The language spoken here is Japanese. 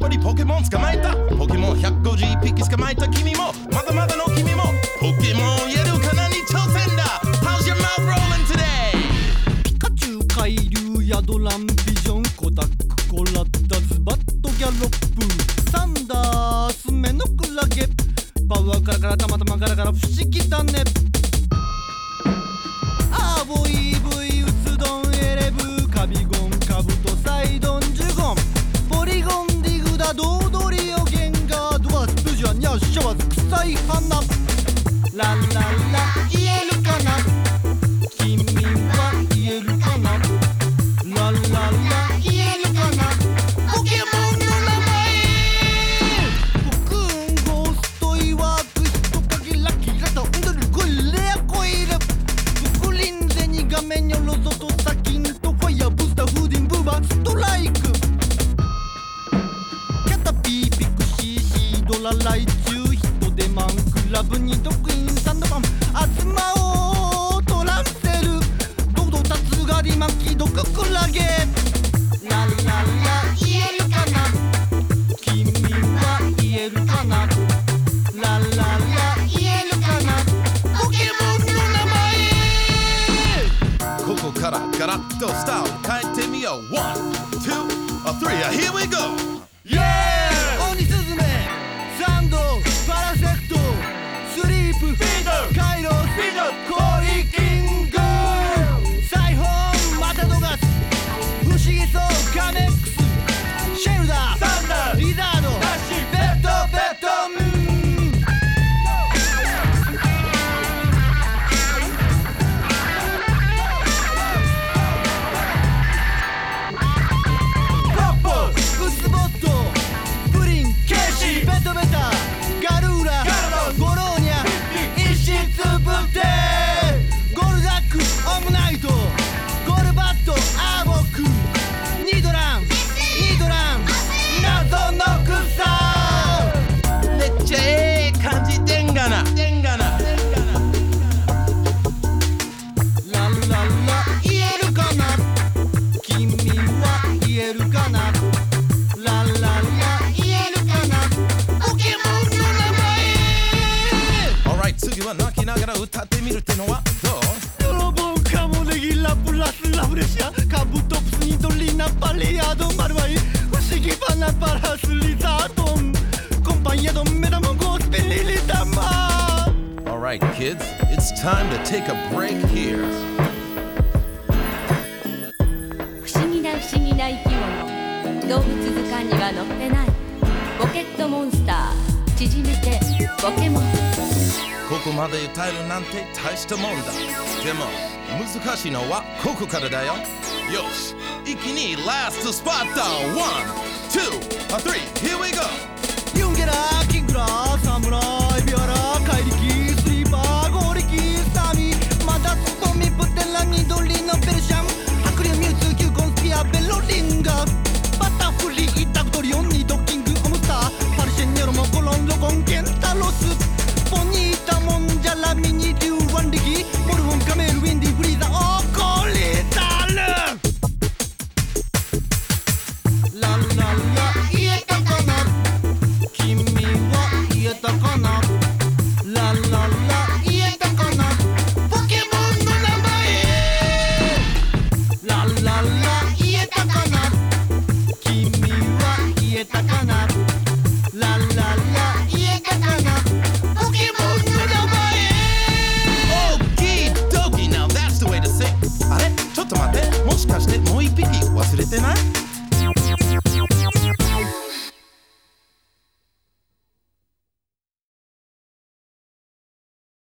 ぱりポケモン捕まえた。ポケモン151匹捕まえた君もまだまだの君もポケモンやるかなに挑戦だ。 How's your mouth rolling today? ピカチュウ、海流、ヤドラン、ビジョン、コダック、コラッタ、ズバット、ギャロップ、サンダース、目のクラゲ、パワーカラカラ、たまたまガラガラ、不思議だね。アーボイブイ、ウツドン、エレブ、カビゴン、カブト、サイドン、ジュゴン、ポリゴン、ディグダ、ドードリオ、ゲンガー、ドワス、プジュア、ニャッシャワズ、臭い花。ラララ言えるかな、君は言えるかな、ラララ言えるかな、ポケモンの名前。ポクン、ゴースト、イワーク、ヒトカゲ、ラキラタ、ウンドル、ゴリレア、コイル、ブクリン、ゼニガメ、ニョロゾト、サキント、ファイヤー、ブスター、フーディン、ブーバー、ストライク、キャタピー、ピクシー、シードラ、ライチュウ、ヒトデマン、クラブ、ニドクイン、サンドバン、アズマオ、トランセル、ドドタツガリマキ、ドククラゲ。ラララ言えるかな、君は言えるかな、ラララ言えるかな、ポケモンの名前。 ここからガラッとスタイル変えてみよう。 One, two, three, here we go! イエーイ。鬼スズメ、サンド、パラセクト、スリープ、カイロス、コリキング、サイホン、マタドガス、不思議そう、カメックス、シェルダー、サンダー、リザード、ベッド、ベッド、ポッポ、ウスボット、プリン、ケーシ、ベトベタ、ガルーラ、ゴローニャ、石つぶってゴルダック、オムナイト、ゴルバット、アーボック、ニドラン、ニドラン、謎の草。 めっちゃええ感じでんがな。 ラララ言えるかな、君は言えるかな、ラララ言えるかな、ポケモンの名前。 Alright、次は泣きながら歌ってみるってのはどう？ ドロボン、カモネギ、ラプラス、ラフレシア、カブトプス、ニトリナ、パレヤード、マルワイ、不思議バナ、パラス、リザードン、コンパンヤドン、メダモン、ゴースペリリダマー。 Alright kids, it's time to take a break here. 不思議な不思議な生き物、動物図鑑には載ってないポケットモンスター、縮めてポケモン。 ここまで歌えるなんて大したもんだ。でも難しいのはここからだよ。よし、一気にラストスパット。 One, two, three, here we go! ユンゲラー、キングラー、